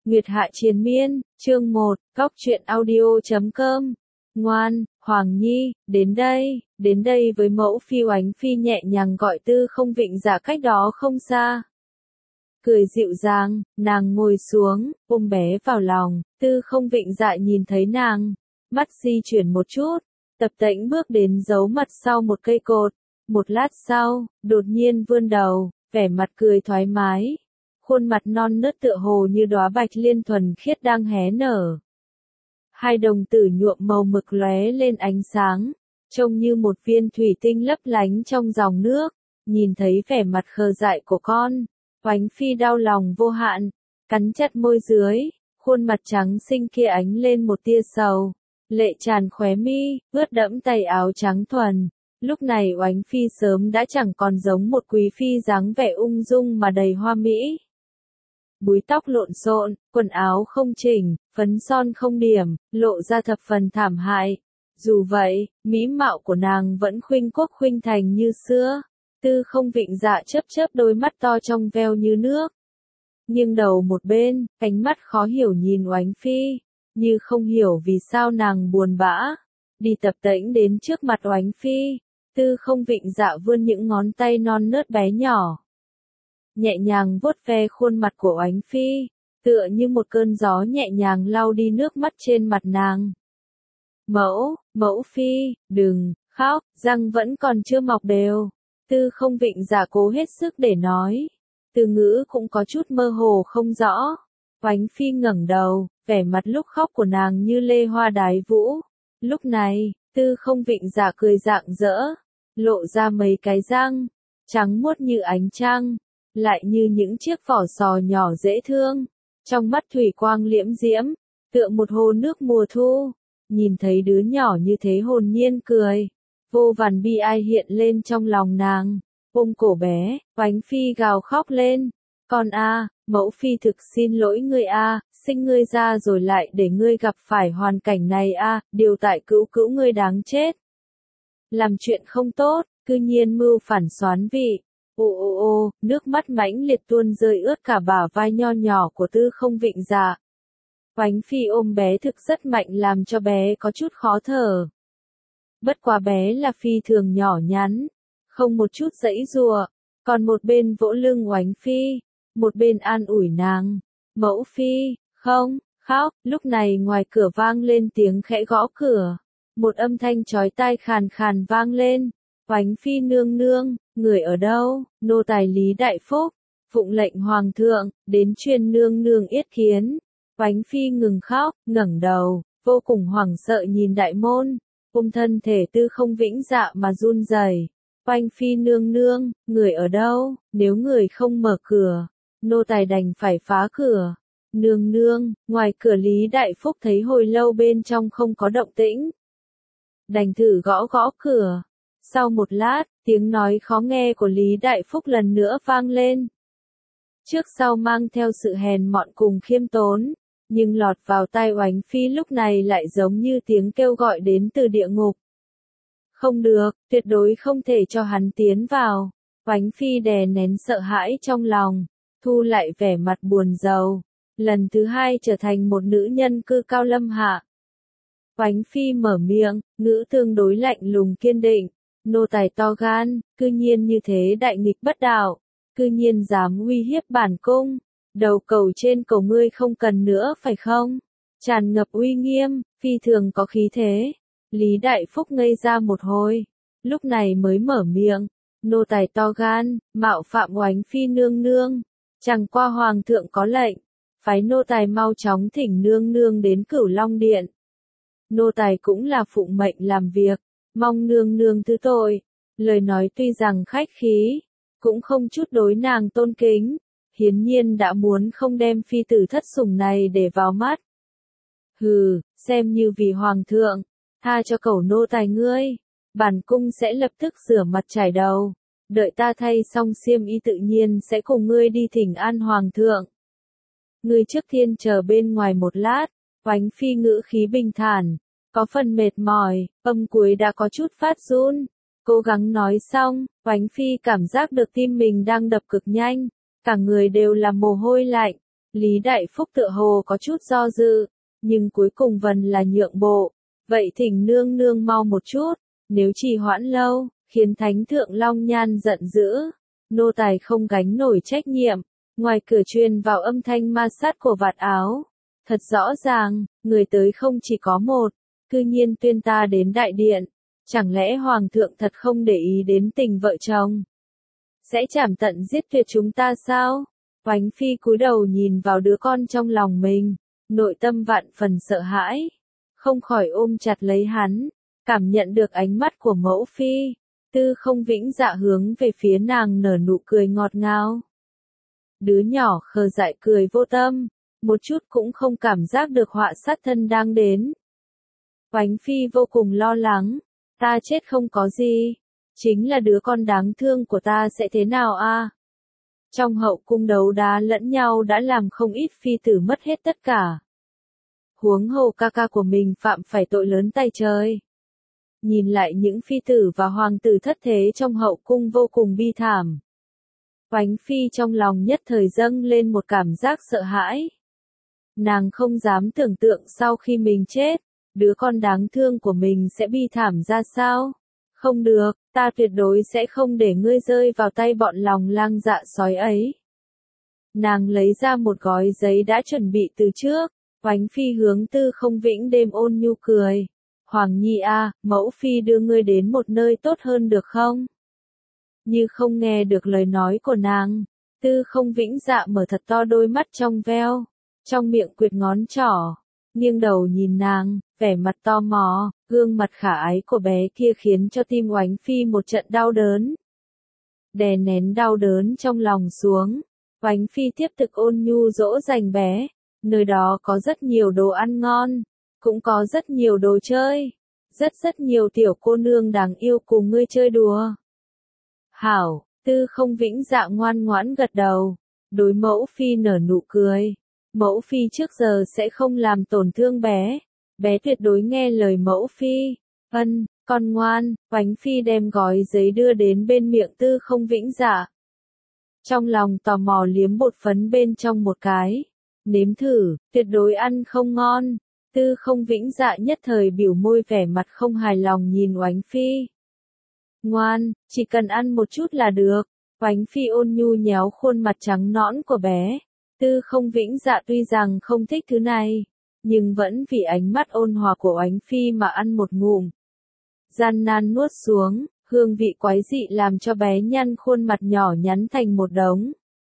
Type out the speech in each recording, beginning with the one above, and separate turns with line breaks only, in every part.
Nguyệt Hạ Triền Miên, chương 1, Góc truyện audio.com. Ngoan, Hoàng Nhi, đến đây với mẫu phi. Oánh phi nhẹ nhàng gọi Tư Không Vịnh Dạ cách đó không xa. Cười dịu dàng, nàng ngồi xuống, ôm bé vào lòng. Tư Không Vịnh Dạ nhìn thấy nàng, mắt di chuyển một chút, tập tễnh bước đến giấu mặt sau một cây cột. Một lát sau, đột nhiên vươn đầu, vẻ mặt cười thoải mái. Khuôn mặt non nớt tựa hồ như đóa bạch liên thuần khiết đang hé nở. Hai đồng tử nhuộm màu mực lóe lên ánh sáng, trông như một viên thủy tinh lấp lánh trong dòng nước. Nhìn thấy vẻ mặt khờ dại của con, Oánh phi đau lòng vô hạn, cắn chặt môi dưới, khuôn mặt trắng xinh kia ánh lên một tia sầu, lệ tràn khóe mi, ướt đẫm tay áo trắng thuần. Lúc này Oánh phi sớm đã chẳng còn giống một quý phi dáng vẻ ung dung mà đầy hoa mỹ. Búi tóc lộn xộn, quần áo không chỉnh, phấn son không điểm, lộ ra thập phần thảm hại. Dù vậy, mỹ mạo của nàng vẫn khuynh quốc khuynh thành như xưa. Tư Không Vịnh Dạ chớp chớp đôi mắt to trong veo như nước. Nghiêng đầu một bên, ánh mắt khó hiểu nhìn Oánh phi, như không hiểu vì sao nàng buồn bã. Đi tập tễnh đến trước mặt Oánh phi, Tư Không Vịnh Dạ vươn những ngón tay non nớt bé nhỏ, nhẹ nhàng vuốt ve khuôn mặt của Oánh phi, tựa như một cơn gió nhẹ nhàng lau đi nước mắt trên mặt nàng. Mẫu phi, đừng khóc, răng vẫn còn chưa mọc đều. Tư Không Vịnh Dạ cố hết sức để nói, từ ngữ cũng có chút mơ hồ không rõ. Oánh phi ngẩng đầu, vẻ mặt lúc khóc của nàng như lê hoa đái vũ. Lúc này, Tư Không Vịnh Dạ cười rạng rỡ, lộ ra mấy cái răng trắng muốt như ánh trăng, lại như những chiếc vỏ sò nhỏ dễ thương. Trong mắt thủy quang liễm diễm, tựa một hồ nước mùa thu. Nhìn thấy đứa nhỏ như thế hồn nhiên cười, vô vàn bi ai hiện lên trong lòng nàng. Ôm cổ bé, Oánh phi gào khóc lên, con a, mẫu phi thực xin lỗi ngươi a, sinh ngươi ra rồi lại để ngươi gặp phải hoàn cảnh này a, điều tại cữu cữu ngươi đáng chết. Làm chuyện không tốt, cư nhiên mưu phản soán vị. Ô, nước mắt mãnh liệt tuôn rơi ướt cả bả vai nho nhỏ của Tư Không Vịnh Dạ. Oánh phi ôm bé thực rất mạnh làm cho bé có chút khó thở. Bất quá bé là phi thường nhỏ nhắn, không một chút giãy giụa, còn một bên vỗ lưng Oánh phi, một bên an ủi nàng. Mẫu phi, không, khóc. Lúc này ngoài cửa vang lên tiếng khẽ gõ cửa. Một âm thanh chói tai khàn khàn vang lên. Oánh phi nương nương, người ở đâu? Nô tài Lý Đại Phúc, phụng lệnh hoàng thượng, đến truyền nương nương yết kiến. Oánh phi ngừng khóc, ngẩng đầu, vô cùng hoảng sợ nhìn đại môn, ôm thân thể Tư Không Vĩnh Dạ mà run rẩy. Oánh phi nương nương, người ở đâu? Nếu người không mở cửa, nô tài đành phải phá cửa. Nương nương, ngoài cửa Lý Đại Phúc thấy hồi lâu bên trong không có động tĩnh, đành thử gõ gõ cửa. Sau một lát, tiếng nói khó nghe của Lý Đại Phúc lần nữa vang lên. Trước sau mang theo sự hèn mọn cùng khiêm tốn, nhưng lọt vào tai Oánh phi lúc này lại giống như tiếng kêu gọi đến từ địa ngục. Không được, tuyệt đối không thể cho hắn tiến vào. Oánh phi đè nén sợ hãi trong lòng, thu lại vẻ mặt buồn rầu, lần thứ hai trở thành một nữ nhân cư cao lâm hạ. Oánh phi mở miệng, ngữ tương đối lạnh lùng kiên định. Nô tài to gan, cư nhiên như thế đại nghịch bất đạo, cư nhiên dám uy hiếp bản cung. Đầu cầu trên cầu ngươi không cần nữa phải không? Tràn ngập uy nghiêm, phi thường có khí thế. Lý Đại Phúc ngây ra một hồi, lúc này mới mở miệng. Nô tài to gan, mạo phạm Oánh phi nương nương. Chẳng qua hoàng thượng có lệnh, phái nô tài mau chóng thỉnh nương nương đến Cửu Long Điện. Nô tài cũng là phụng mệnh làm việc, mong nương nương thứ tội. Lời nói tuy rằng khách khí, cũng không chút đối nàng tôn kính, hiển nhiên đã muốn không đem phi tử thất sủng này để vào mắt. Hừ, xem như vì hoàng thượng, tha cho cẩu nô tài ngươi, bản cung sẽ lập tức rửa mặt trải đầu, đợi ta thay xong xiêm y tự nhiên sẽ cùng ngươi đi thỉnh an hoàng thượng. Ngươi trước tiên chờ bên ngoài một lát. Oánh phi ngữ khí bình thản, có phần mệt mỏi, âm cuối đã có chút phát run. Cố gắng nói xong, Oánh phi cảm giác được tim mình đang đập cực nhanh, cả người đều là mồ hôi lạnh. Lý Đại Phúc tựa hồ có chút do dự, nhưng cuối cùng vẫn là nhượng bộ. Vậy thỉnh nương nương mau một chút, nếu trì hoãn lâu, khiến Thánh Thượng Long Nhan giận dữ. Nô tài không gánh nổi trách nhiệm. Ngoài cửa truyền vào âm thanh ma sát của vạt áo. Thật rõ ràng, người tới không chỉ có một, cư nhiên tuyên ta đến đại điện. Chẳng lẽ Hoàng thượng thật không để ý đến tình vợ chồng? Sẽ chảm tận giết tuyệt chúng ta sao? Oánh Phi cúi đầu nhìn vào đứa con trong lòng mình, nội tâm vạn phần sợ hãi. Không khỏi ôm chặt lấy hắn, cảm nhận được ánh mắt của mẫu phi. Tư Không Vĩnh Dạ hướng về phía nàng nở nụ cười ngọt ngào. Đứa nhỏ khờ dại cười vô tâm, một chút cũng không cảm giác được họa sát thân đang đến. Oánh Phi vô cùng lo lắng, ta chết không có gì, chính là đứa con đáng thương của ta sẽ thế nào a? Trong hậu cung đấu đá lẫn nhau đã làm không ít phi tử mất hết tất cả. Huống hồ ca ca của mình phạm phải tội lớn tay trời. Nhìn lại những phi tử và hoàng tử thất thế trong hậu cung vô cùng bi thảm. Oánh Phi trong lòng nhất thời dâng lên một cảm giác sợ hãi. Nàng không dám tưởng tượng sau khi mình chết, đứa con đáng thương của mình sẽ bi thảm ra sao. Không được, ta tuyệt đối sẽ không để ngươi rơi vào tay bọn lòng lang dạ sói ấy. Nàng lấy ra một gói giấy đã chuẩn bị từ trước. Oánh Phi hướng Tư Không Vĩnh đêm ôn nhu cười. Hoàng Nhi a, mẫu phi đưa ngươi đến một nơi tốt hơn được không? Như không nghe được lời nói của nàng, Tư Không Vĩnh Dạ mở thật to đôi mắt trong veo, trong miệng quệt ngón trỏ, nghiêng đầu nhìn nàng, vẻ mặt tò mò, gương mặt khả ái của bé kia khiến cho tim Oánh Phi một trận đau đớn. Đè nén đau đớn trong lòng xuống, Oánh Phi tiếp tục ôn nhu dỗ dành bé, nơi đó có rất nhiều đồ ăn ngon. Cũng có rất nhiều đồ chơi. Rất nhiều tiểu cô nương đáng yêu cùng ngươi chơi đùa. Hảo, Tư Không Vĩnh Dạ ngoan ngoãn gật đầu. Đối mẫu phi nở nụ cười. Mẫu phi trước giờ sẽ không làm tổn thương bé. Bé tuyệt đối nghe lời mẫu phi. Con ngoan. Oánh Phi đem gói giấy đưa đến bên miệng Tư Không Vĩnh Dạ. Trong lòng tò mò liếm bột phấn bên trong một cái. Nếm thử, tuyệt đối ăn không ngon. Tư Không Vĩnh Dạ nhất thời biểu môi vẻ mặt không hài lòng nhìn Oánh Phi. Ngoan, chỉ cần ăn một chút là được. Oánh Phi ôn nhu nhéo khuôn mặt trắng nõn của bé. Tư Không Vĩnh Dạ tuy rằng không thích thứ này, nhưng vẫn vì ánh mắt ôn hòa của Oánh Phi mà ăn một ngụm. Gian nan nuốt xuống, hương vị quái dị làm cho bé nhăn khuôn mặt nhỏ nhắn thành một đống.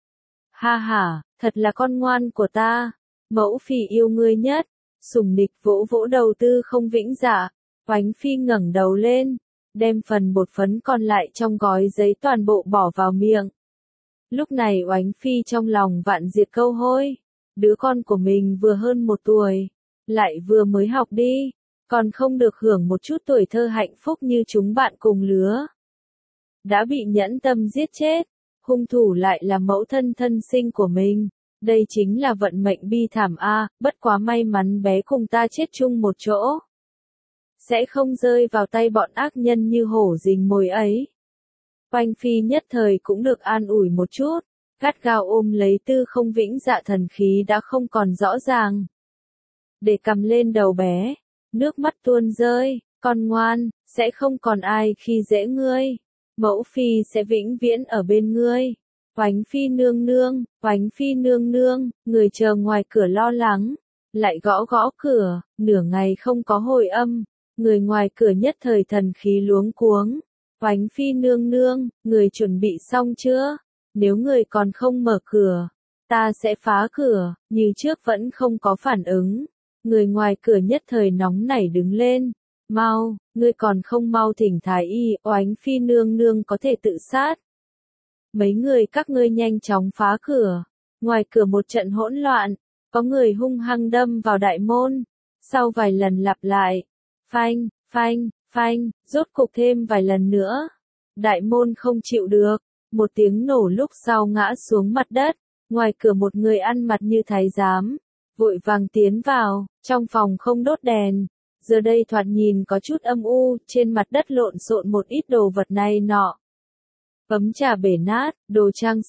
Ha ha, thật là con ngoan của ta. Mẫu phi yêu ngươi nhất. Sùng nịch vỗ vỗ đầu Tư Không Vĩnh Dạ. Oánh Phi ngẩng đầu lên, đem phần bột phấn còn lại trong gói giấy toàn bộ bỏ vào miệng. Lúc này Oánh Phi trong lòng vạn diệt câu hôi. Đứa con của mình vừa hơn 1 tuổi, lại vừa mới học đi, còn không được hưởng một chút tuổi thơ hạnh phúc như chúng bạn cùng lứa. Đã bị nhẫn tâm giết chết, hung thủ lại là mẫu thân thân sinh của mình. Đây chính là vận mệnh bi thảm a, bất quá may mắn bé cùng ta chết chung một chỗ. Sẽ không rơi vào tay bọn ác nhân như hổ rình mồi ấy. Oanh Phi nhất thời cũng được an ủi một chút, gắt gao ôm lấy Tư Không Vĩnh Dạ thần khí đã không còn rõ ràng. Để cầm lên đầu bé, nước mắt tuôn rơi, con ngoan, sẽ không còn ai khi dễ ngươi. Mẫu Phi sẽ vĩnh viễn ở bên ngươi. Oánh Phi nương nương, Oánh Phi nương nương, người chờ ngoài cửa lo lắng, lại gõ gõ cửa, nửa ngày không có hồi âm, người ngoài cửa nhất thời thần khí luống cuống. Oánh Phi nương nương, người chuẩn bị xong chưa? Nếu người còn không mở cửa, ta sẽ phá cửa, như trước vẫn không có phản ứng. Người ngoài cửa nhất thời nóng nảy đứng lên. Mau, ngươi còn không mau thỉnh thái y, Oánh Phi nương nương có thể tự sát. Mấy người các ngươi nhanh chóng phá cửa. Ngoài cửa một trận hỗn loạn, có người hung hăng đâm vào đại môn. Sau vài lần lặp lại, phanh, phanh, phanh, rốt cục thêm vài lần nữa. Đại môn không chịu được, một tiếng nổ lúc sau ngã xuống mặt đất. Ngoài cửa một người ăn mặc như thái giám, vội vàng tiến vào, trong phòng không đốt đèn. Giờ đây thoạt nhìn có chút âm u, trên mặt đất lộn xộn một ít đồ vật này nọ. Ấm trà bể nát, đồ trang sức,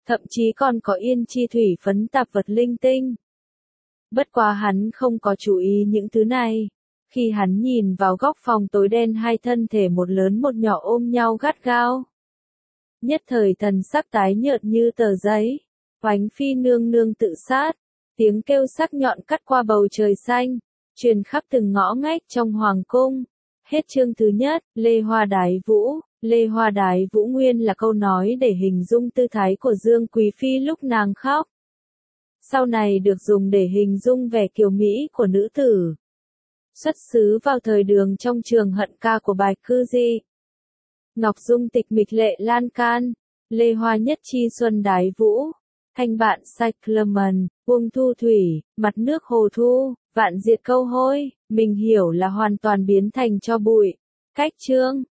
thậm chí còn có yên chi thủy phấn tạp vật linh tinh. Bất quá hắn không có chú ý những thứ này. Khi hắn nhìn vào góc phòng tối đen hai thân thể một lớn một nhỏ ôm nhau gắt gao. Nhất thời thần sắc tái nhợt như tờ giấy. Oánh phi nương nương tự sát. Tiếng kêu sắc nhọn cắt qua bầu trời xanh. Truyền khắp từng ngõ ngách trong hoàng cung. Hết chương thứ nhất, Lê Hoa Đái Vũ. Lê Hoa Đái Vũ nguyên là câu nói để hình dung tư thái của Dương Quý Phi lúc nàng khóc. Sau này được dùng để hình dung vẻ kiều mỹ của nữ tử. Xuất xứ vào thời Đường trong trường hận ca của Bạch Cư Di. Ngọc Dung tịch mịch lệ lan can, Lê Hoa nhất chi xuân đái vũ, thanh bạn cyclamen, buông thu thủy, mặt nước hồ thu, vạn diệt câu hôi, mình hiểu là hoàn toàn biến thành cho bụi. Cách chương